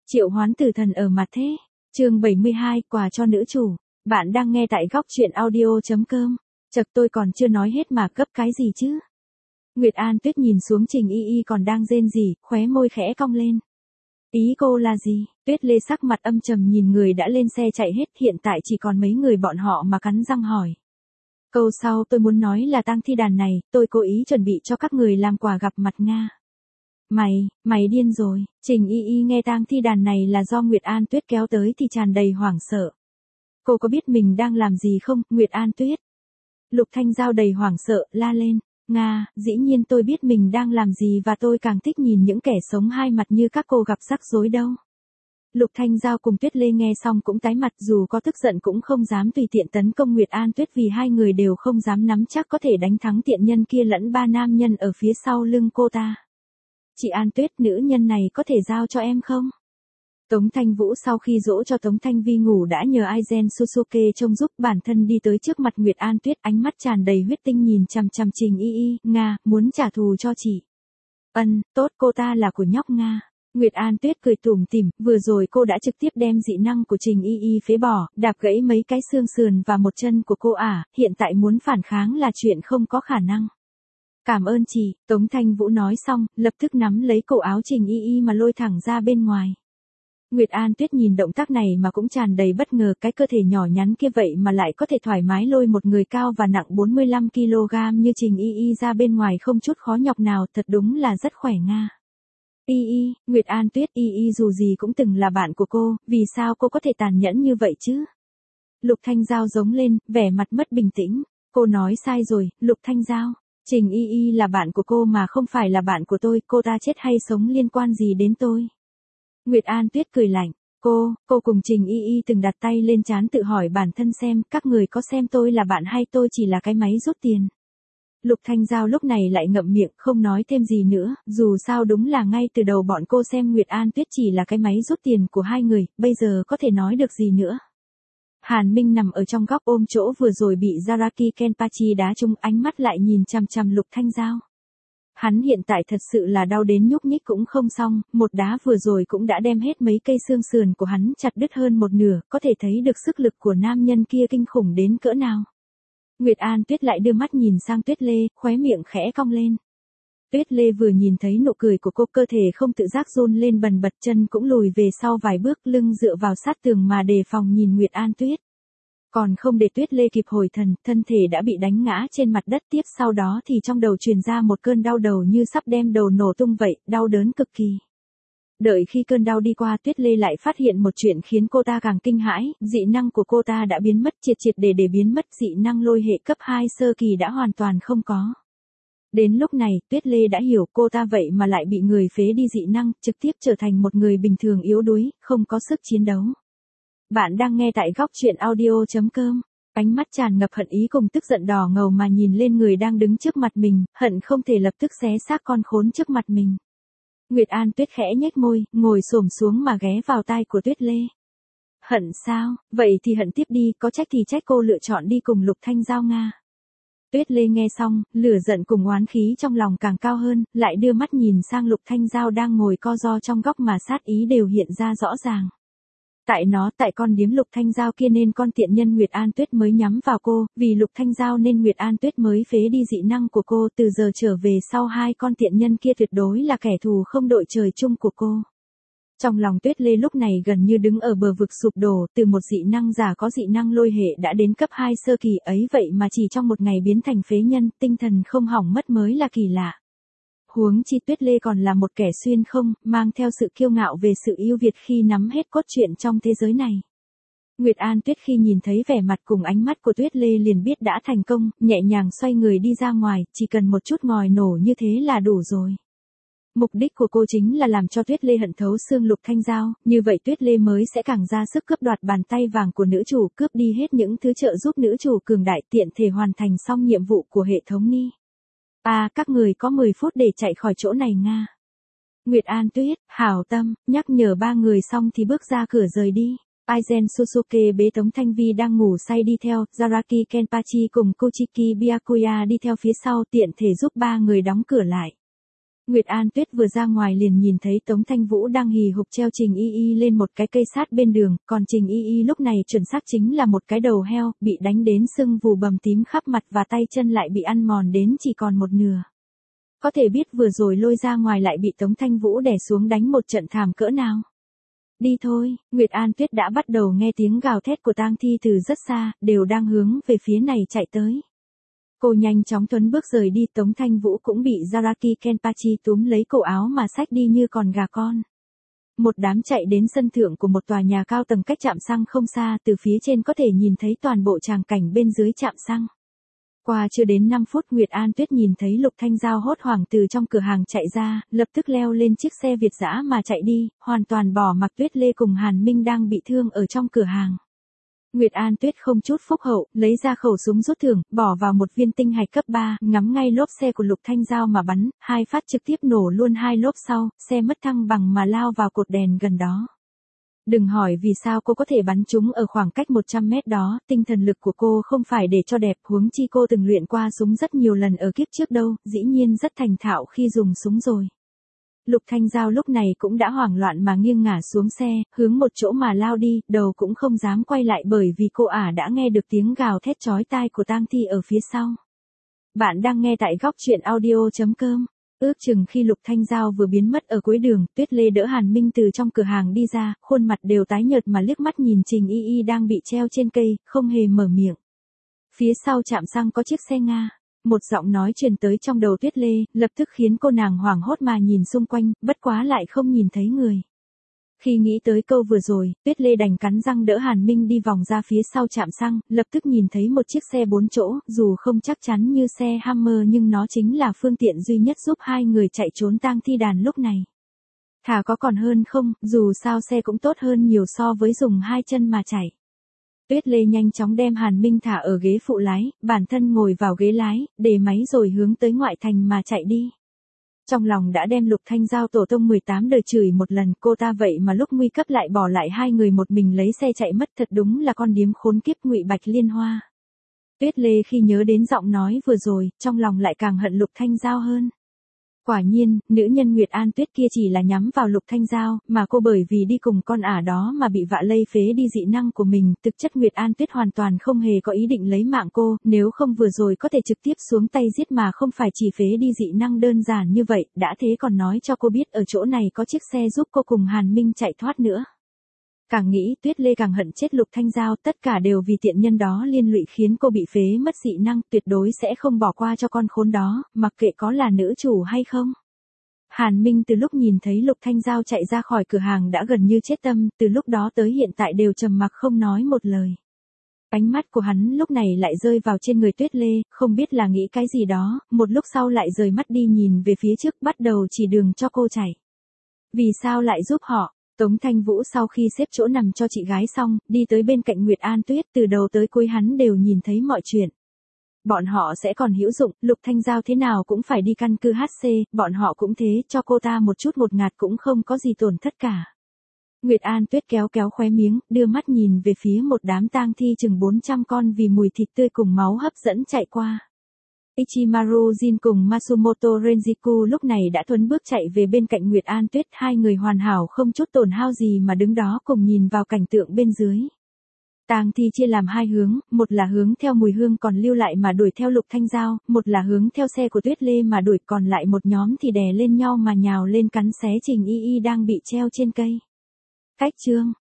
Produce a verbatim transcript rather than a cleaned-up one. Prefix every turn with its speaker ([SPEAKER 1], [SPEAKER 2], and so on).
[SPEAKER 1] Triệu hoán tử thần ở mặt thế. Chương bảy mươi hai, quà cho nữ chủ. Bạn đang nghe tại góc truyện audio.com. Chật, tôi còn chưa nói hết mà cấp cái gì chứ. Nguyệt An Tuyết nhìn xuống Trình Y Y còn đang rên rỉ, khóe môi khẽ cong lên. Ý cô là gì? Tuyết Lê sắc mặt âm trầm nhìn người đã lên xe chạy hết, hiện tại chỉ còn mấy người bọn họ mà cắn răng hỏi. Câu sau tôi muốn nói là tang thi đàn này, tôi cố ý chuẩn bị cho các người làm quà gặp mặt Nga. Mày, mày điên rồi. Trình Y Y nghe tang thi đàn này là do Nguyệt An Tuyết kéo tới thì tràn đầy hoảng sợ. Cô có biết mình đang làm gì không, Nguyệt An Tuyết? Lục Thanh Giao đầy hoảng sợ, la lên. Nga, dĩ nhiên tôi biết mình đang làm gì và tôi càng thích nhìn những kẻ sống hai mặt như các cô gặp rắc rối đâu. Lục Thanh Giao cùng Tuyết Lê nghe xong cũng tái mặt, dù có tức giận cũng không dám tùy tiện tấn công Nguyệt An Tuyết vì hai người đều không dám nắm chắc có thể đánh thắng tiện nhân kia lẫn ba nam nhân ở phía sau lưng cô ta. Chị An Tuyết, nữ nhân này có thể giao cho em không? Tống Thanh Vũ sau khi dỗ cho Tống Thanh Vi ngủ đã nhờ Aizen Susuke trông giúp, bản thân đi tới trước mặt Nguyệt An Tuyết, ánh mắt tràn đầy huyết tinh nhìn chằm chằm Trình Y Y. Nga, muốn trả thù cho chị. Ân, tốt, cô ta là của nhóc Nga. Nguyệt An Tuyết cười tủm tỉm, vừa rồi cô đã trực tiếp đem dị năng của Trình Y Y phế bỏ, đạp gãy mấy cái xương sườn và một chân của cô ả, hiện tại muốn phản kháng là chuyện không có khả năng. Cảm ơn chị, Tống Thanh Vũ nói xong, lập tức nắm lấy cổ áo Trình Y Y mà lôi thẳng ra bên ngoài. Nguyệt An Tuyết nhìn động tác này mà cũng tràn đầy bất ngờ, cái cơ thể nhỏ nhắn kia vậy mà lại có thể thoải mái lôi một người cao và nặng bốn mươi lăm ki lô gam như Trình Y Y ra bên ngoài không chút khó nhọc nào, thật đúng là rất khỏe Nga. Y Y, Nguyệt An Tuyết, Y Y dù gì cũng từng là bạn của cô, vì sao cô có thể tàn nhẫn như vậy chứ? Lục Thanh Giao giống lên, vẻ mặt mất bình tĩnh. Cô nói sai rồi, Lục Thanh Giao. Trình Y Y là bạn của cô mà không phải là bạn của tôi, cô ta chết hay sống liên quan gì đến tôi? Nguyệt An Tuyết cười lạnh. Cô, cô cùng Trình Y Y từng đặt tay lên trán tự hỏi bản thân xem, các người có xem tôi là bạn hay tôi chỉ là cái máy rút tiền? Lục Thanh Giao lúc này lại ngậm miệng, không nói thêm gì nữa, dù sao đúng là ngay từ đầu bọn cô xem Nguyệt An Tuyết chỉ là cái máy rút tiền của hai người, bây giờ có thể nói được gì nữa. Hàn Minh nằm ở trong góc ôm chỗ vừa rồi bị Zaraki Kenpachi đá trúng, ánh mắt lại nhìn chằm chằm Lục Thanh Giao. Hắn hiện tại thật sự là đau đến nhúc nhích cũng không xong, một đá vừa rồi cũng đã đem hết mấy cây xương sườn của hắn chặt đứt hơn một nửa, có thể thấy được sức lực của nam nhân kia kinh khủng đến cỡ nào. Nguyệt An Tuyết lại đưa mắt nhìn sang Tuyết Lê, khóe miệng khẽ cong lên. Tuyết Lê vừa nhìn thấy nụ cười của cô, cơ thể không tự giác run lên bần bật, chân cũng lùi về sau vài bước, lưng dựa vào sát tường mà đề phòng nhìn Nguyệt An Tuyết. Còn không để Tuyết Lê kịp hồi thần, thân thể đã bị đánh ngã trên mặt đất, tiếp sau đó thì trong đầu truyền ra một cơn đau đầu như sắp đem đầu nổ tung vậy, đau đớn cực kỳ. Đợi khi cơn đau đi qua, Tuyết Lê lại phát hiện một chuyện khiến cô ta càng kinh hãi, dị năng của cô ta đã biến mất triệt triệt để để biến mất, dị năng lôi hệ cấp hai sơ kỳ đã hoàn toàn không có. Đến lúc này, Tuyết Lê đã hiểu cô ta vậy mà lại bị người phế đi dị năng, trực tiếp trở thành một người bình thường yếu đuối, không có sức chiến đấu. Bạn đang nghe tại góc truyện audio.com. Ánh mắt tràn ngập hận ý cùng tức giận đỏ ngầu mà nhìn lên người đang đứng trước mặt mình, hận không thể lập tức xé xác con khốn trước mặt mình. Nguyệt An Tuyết khẽ nhếch môi, ngồi xổm xuống mà ghé vào tai của Tuyết Lê. Hận sao? Vậy thì hận tiếp đi, có trách thì trách cô lựa chọn đi cùng Lục Thanh Giao Nga. Tuyết Lê nghe xong, lửa giận cùng oán khí trong lòng càng cao hơn, lại đưa mắt nhìn sang Lục Thanh Giao đang ngồi co ro trong góc mà sát ý đều hiện ra rõ ràng. Tại nó, tại con điếm Lục Thanh Giao kia nên con tiện nhân Nguyệt An Tuyết mới nhắm vào cô, vì Lục Thanh Giao nên Nguyệt An Tuyết mới phế đi dị năng của cô, từ giờ trở về sau hai con tiện nhân kia tuyệt đối là kẻ thù không đội trời chung của cô. Trong lòng Tuyết Lê lúc này gần như đứng ở bờ vực sụp đổ, từ một dị năng giả có dị năng lôi hệ đã đến cấp hai sơ kỳ ấy vậy mà chỉ trong một ngày biến thành phế nhân, tinh thần không hỏng mất mới là kỳ lạ. Huống chi Tuyết Lê còn là một kẻ xuyên không, mang theo sự kiêu ngạo về sự ưu việt khi nắm hết cốt truyện trong thế giới này. Nguyệt An Tuyết khi nhìn thấy vẻ mặt cùng ánh mắt của Tuyết Lê liền biết đã thành công, nhẹ nhàng xoay người đi ra ngoài, chỉ cần một chút ngòi nổ như thế là đủ rồi. Mục đích của cô chính là làm cho Tuyết Lê hận thấu xương Lục Thanh Giao, như vậy Tuyết Lê mới sẽ càng ra sức cướp đoạt bàn tay vàng của nữ chủ, cướp đi hết những thứ trợ giúp nữ chủ cường đại, tiện thể hoàn thành xong nhiệm vụ của hệ thống Ni. À, các người có mười phút để chạy khỏi chỗ này Nga. Nguyệt An Tuyết, hảo tâm, nhắc nhở ba người xong thì bước ra cửa rời đi. Aizen Susuke bế Tống Thanh Vi đang ngủ say đi theo, Zaraki Kenpachi cùng Kochiki Byakuya đi theo phía sau, tiện thể giúp ba người đóng cửa lại. Nguyệt An Tuyết vừa ra ngoài liền nhìn thấy Tống Thanh Vũ đang hì hục treo Trình Y Y lên một cái cây sát bên đường, còn Trình Y Y lúc này chuẩn xác chính là một cái đầu heo, bị đánh đến sưng vù bầm tím khắp mặt và tay chân lại bị ăn mòn đến chỉ còn một nửa. Có thể biết vừa rồi lôi ra ngoài lại bị Tống Thanh Vũ đè xuống đánh một trận thảm cỡ nào. Đi thôi, Nguyệt An Tuyết đã bắt đầu nghe tiếng gào thét của tang thi từ rất xa, đều đang hướng về phía này chạy tới. Cô nhanh chóng tuấn bước rời đi, Tống Thanh Vũ cũng bị Zaraki Kenpachi túm lấy cổ áo mà xách đi như con gà con. Một đám chạy đến sân thượng của một tòa nhà cao tầng cách trạm xăng không xa, từ phía trên có thể nhìn thấy toàn bộ tràng cảnh bên dưới trạm xăng. Qua chưa đến năm phút Nguyệt An Tuyết nhìn thấy Lục Thanh Giao hốt hoảng từ trong cửa hàng chạy ra, lập tức leo lên chiếc xe Việt dã mà chạy đi, hoàn toàn bỏ mặc Tuyết Lê cùng Hàn Minh đang bị thương ở trong cửa hàng. Nguyệt An Tuyết không chút phúc hậu, lấy ra khẩu súng rút thưởng, bỏ vào một viên tinh hạch cấp ba, ngắm ngay lốp xe của Lục Thanh Giao mà bắn, hai phát trực tiếp nổ luôn hai lốp sau, xe mất thăng bằng mà lao vào cột đèn gần đó. Đừng hỏi vì sao cô có thể bắn chúng ở khoảng cách một trăm mét đó, tinh thần lực của cô không phải để cho đẹp, huống chi cô từng luyện qua súng rất nhiều lần ở kiếp trước đâu, dĩ nhiên rất thành thạo khi dùng súng rồi. Lục Thanh Giao lúc này cũng đã hoảng loạn mà nghiêng ngả xuống xe, hướng một chỗ mà lao đi, đầu cũng không dám quay lại bởi vì cô ả đã nghe được tiếng gào thét chói tai của tang thi ở phía sau. Bạn đang nghe tại góc truyện audio chấm com. Ước chừng khi Lục Thanh Giao vừa biến mất ở cuối đường, Tuyết Lê đỡ Hàn Minh từ trong cửa hàng đi ra, khuôn mặt đều tái nhợt mà liếc mắt nhìn Trình Y Y đang bị treo trên cây, không hề mở miệng. Phía sau trạm xăng có chiếc xe Nga. Một giọng nói truyền tới trong đầu Tuyết Lê, lập tức khiến cô nàng hoảng hốt mà nhìn xung quanh, bất quá lại không nhìn thấy người. Khi nghĩ tới câu vừa rồi, Tuyết Lê đành cắn răng đỡ Hàn Minh đi vòng ra phía sau trạm xăng, lập tức nhìn thấy một chiếc xe bốn chỗ, dù không chắc chắn như xe Hammer nhưng nó chính là phương tiện duy nhất giúp hai người chạy trốn tang thi đàn lúc này. Thà có còn hơn không, dù sao xe cũng tốt hơn nhiều so với dùng hai chân mà chạy. Tuyết Lê nhanh chóng đem Hàn Minh thả ở ghế phụ lái, bản thân ngồi vào ghế lái, để máy rồi hướng tới ngoại thành mà chạy đi. Trong lòng đã đem Lục Thanh Giao tổ tông mười tám đời chửi một lần, cô ta vậy mà lúc nguy cấp lại bỏ lại hai người một mình lấy xe chạy mất, thật đúng là con điếm khốn kiếp Ngụy Bạch Liên Hoa. Tuyết Lê khi nhớ đến giọng nói vừa rồi, trong lòng lại càng hận Lục Thanh Giao hơn. Quả nhiên, nữ nhân Nguyệt An Tuyết kia chỉ là nhắm vào Lục Thanh Giao, mà cô bởi vì đi cùng con ả đó mà bị vạ lây phế đi dị năng của mình, thực chất Nguyệt An Tuyết hoàn toàn không hề có ý định lấy mạng cô, nếu không vừa rồi có thể trực tiếp xuống tay giết mà không phải chỉ phế đi dị năng đơn giản như vậy, đã thế còn nói cho cô biết ở chỗ này có chiếc xe giúp cô cùng Hàn Minh chạy thoát nữa. Càng nghĩ Tuyết Lê càng hận chết Lục Thanh Giao, tất cả đều vì tiện nhân đó liên lụy khiến cô bị phế mất dị năng, tuyệt đối sẽ không bỏ qua cho con khốn đó, mặc kệ có là nữ chủ hay không. Hàn Minh từ lúc nhìn thấy Lục Thanh Giao chạy ra khỏi cửa hàng đã gần như chết tâm, từ lúc đó tới hiện tại đều trầm mặc không nói một lời. Ánh mắt của hắn lúc này lại rơi vào trên người Tuyết Lê, không biết là nghĩ cái gì đó, một lúc sau lại rời mắt đi nhìn về phía trước bắt đầu chỉ đường cho cô chạy. Vì sao lại giúp họ? Tống Thanh Vũ sau khi xếp chỗ nằm cho chị gái xong, đi tới bên cạnh Nguyệt An Tuyết, từ đầu tới cuối hắn đều nhìn thấy mọi chuyện. Bọn họ sẽ còn hữu dụng, Lục Thanh Giao thế nào cũng phải đi căn cứ hát xê, bọn họ cũng thế, cho cô ta một chút một ngạt cũng không có gì tổn thất cả. Nguyệt An Tuyết kéo kéo khóe miếng, đưa mắt nhìn về phía một đám tang thi chừng bốn trăm con vì mùi thịt tươi cùng máu hấp dẫn chạy qua. Ichimaru Jin cùng Matsumoto Renjiku lúc này đã thuấn bước chạy về bên cạnh Nguyệt An Tuyết, hai người hoàn hảo không chút tổn hao gì mà đứng đó cùng nhìn vào cảnh tượng bên dưới. Tang thi chia làm hai hướng, một là hướng theo mùi hương còn lưu lại mà đuổi theo Lục Thanh Giao, một là hướng theo xe của Tuyết Lê mà đuổi, còn lại một nhóm thì đè lên nhau mà nhào lên cắn xé Trình Y Y đang bị treo trên cây. Cách chương